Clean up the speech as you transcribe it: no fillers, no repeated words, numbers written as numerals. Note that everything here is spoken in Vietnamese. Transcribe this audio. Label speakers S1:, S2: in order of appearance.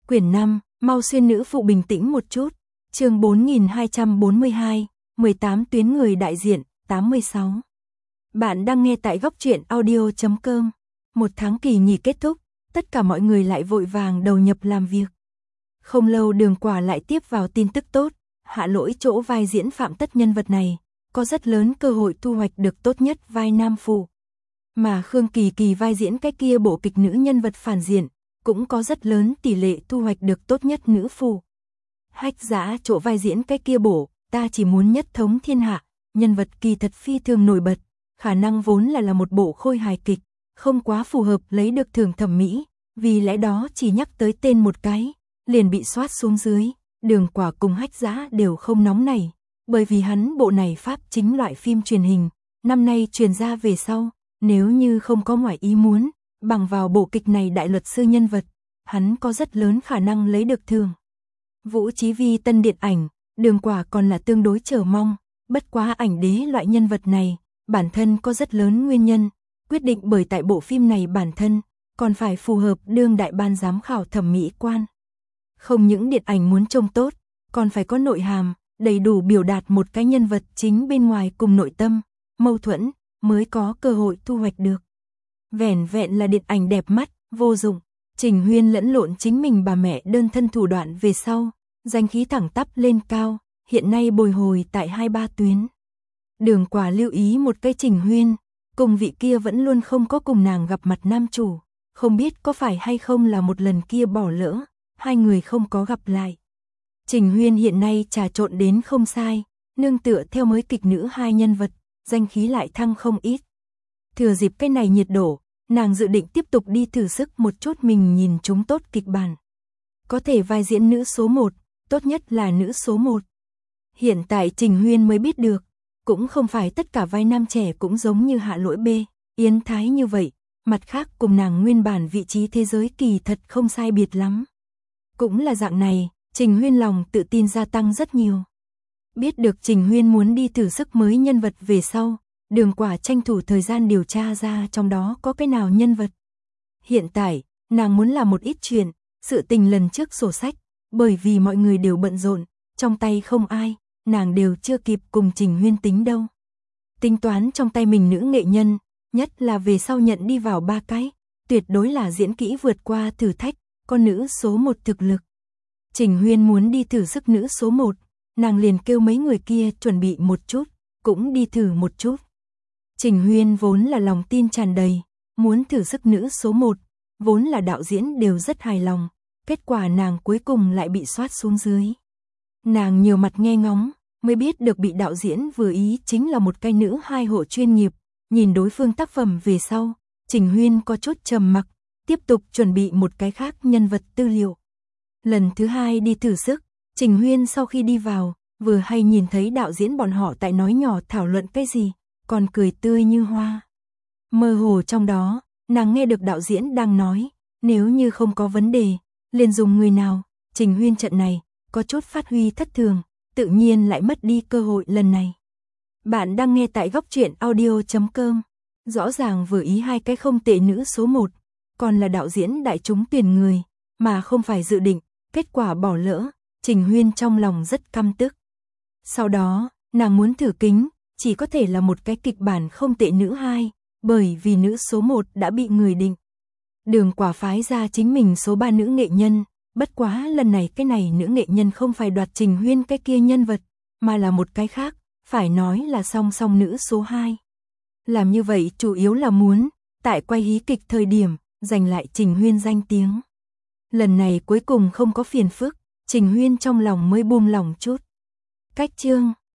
S1: Quyển 5, mau xuyên nữ phụ bình tĩnh một chút. Chương 4242, 18 tuyến người đại diện, 86. Bạn đang nghe tại góc truyện audio.com. Một tháng kỳ nghỉ kết thúc, tất cả mọi người lại vội vàng đầu nhập làm việc. Không lâu Đường Quả lại tiếp vào tin tức tốt, Hạ Lỗi chỗ vai diễn Phạm Tất nhân vật này, có rất lớn cơ hội thu hoạch được tốt nhất vai nam phụ. Mà Khương Kỳ Kỳ vai diễn cái kia bộ kịch nữ nhân vật phản diện, cũng có rất lớn tỷ lệ thu hoạch được tốt nhất nữ phụ. Hách Dã chỗ vai diễn cái kia bộ, ta chỉ muốn nhất thống thiên hạ, nhân vật kỳ thật phi thường nổi bật, khả năng vốn là một bộ khôi hài kịch, không quá phù hợp lấy được thưởng thẩm mỹ, vì lẽ đó chỉ nhắc tới tên một cái, liền bị soát xuống dưới. Đường Quả cùng Hách Dã đều không nóng nảy, bởi vì hắn bộ này pháp chính loại phim truyền hình, năm nay truyền ra về sau, nếu như không có ngoại ý muốn, bằng vào bộ kịch này đại luật sư nhân vật, hắn có rất lớn khả năng lấy được thưởng. Vũ Chí Vi tân điện ảnh, Đường Quả còn là tương đối chờ mong, bất quá ảnh đế loại nhân vật này, bản thân có rất lớn nguyên nhân, quyết định bởi tại bộ phim này bản thân, còn phải phù hợp đương đại ban giám khảo thẩm mỹ quan. Không những điện ảnh muốn trông tốt, còn phải có nội hàm, đầy đủ biểu đạt một cái nhân vật chính bên ngoài cùng nội tâm, mâu thuẫn, mới có cơ hội thu hoạch được. Vẻn vẹn là điện ảnh đẹp mắt, vô dụng. Trình Huyên lẫn lộn chính mình bà mẹ đơn thân thủ đoạn về sau, danh khí thẳng tắp lên cao, hiện nay bồi hồi tại 2-3 tuyến. Đường Quả lưu ý một cái Trình Huyên, cùng vị kia vẫn luôn không có cùng nàng gặp mặt nam chủ, không biết có phải hay không là một lần kia bỏ lỡ, hai người không có gặp lại. Trình Huyên hiện nay trà trộn đến không sai, nương tựa theo mới kịch nữ hai nhân vật, danh khí lại thăng không ít. Thừa dịp cái này nhiệt độ, nàng dự định tiếp tục đi thử sức một chút mình nhìn chúng tốt kịch bản. Có thể vai diễn nữ số 1, tốt nhất là nữ số 1. Hiện tại Trình Huyên mới biết được, cũng không phải tất cả vai nam trẻ cũng giống như Hạ Lỗi B, Yến Thái như vậy, mặt khác cùng nàng nguyên bản vị trí thế giới kỳ thật không sai biệt lắm. Cũng là dạng này, Trình Huyên lòng tự tin gia tăng rất nhiều. Biết được Trình Huyên muốn đi thử sức mới nhân vật về sau, Đường Quả tranh thủ thời gian điều tra ra trong đó có cái nào nhân vật. Hiện tại, nàng muốn làm một ít chuyện, sự tình lần trước sổ sách, bởi vì mọi người đều bận rộn, trong tay không ai, nàng đều chưa kịp cùng Trình Huyên tính đâu. Tính toán trong tay mình nữ nghệ nhân, nhất là về sau nhận đi vào 3 cái, tuyệt đối là diễn kỹ vượt qua thử thách, con nữ số 1 thực lực. Trình Huyên muốn đi thử sức nữ số 1, nàng liền kêu mấy người kia chuẩn bị một chút, cũng đi thử một chút. Trình Huyên vốn là lòng tin tràn đầy, muốn thử sức nữ số 1, vốn là đạo diễn đều rất hài lòng, kết quả nàng cuối cùng lại bị soát xuống dưới. Nàng nhiều mặt nghe ngóng, mới biết được bị đạo diễn vừa ý chính là một cái nữ hai hộ chuyên nghiệp, nhìn đối phương tác phẩm về sau, Trình Huyên có chút trầm mặc, tiếp tục chuẩn bị một cái khác nhân vật tư liệu. Lần thứ hai đi thử sức, Trình Huyên sau khi đi vào, vừa hay nhìn thấy đạo diễn bọn họ tại nói nhỏ thảo luận cái gì, còn cười tươi như hoa. Mơ hồ trong đó, nàng nghe được đạo diễn đang nói, nếu như không có vấn đề, liền dùng người nào. Trình Huyên trận này, có chút phát huy thất thường, tự nhiên lại mất đi cơ hội lần này. Bạn đang nghe tại góc truyện audio.com, rõ ràng vừa ý hai cái không tệ nữ số 1, còn là đạo diễn đại chúng tuyển người, mà không phải dự định, kết quả bỏ lỡ, Trình Huyên trong lòng rất căm tức. Sau đó, nàng muốn thử kính, chỉ có thể là một cái kịch bản không tệ nữ 2, bởi vì nữ số 1 đã bị người định. Đường Quả phái ra chính mình số 3 nữ nghệ nhân, bất quá lần này cái này nữ nghệ nhân không phải đoạt Trình Huyên cái kia nhân vật, mà là một cái khác, phải nói là song song nữ số 2. Làm như vậy chủ yếu là muốn, tại quay hí kịch thời điểm, giành lại Trình Huyên danh tiếng. Lần này cuối cùng không có phiền phức, Trình Huyên trong lòng mới buông lỏng chút. Cách chương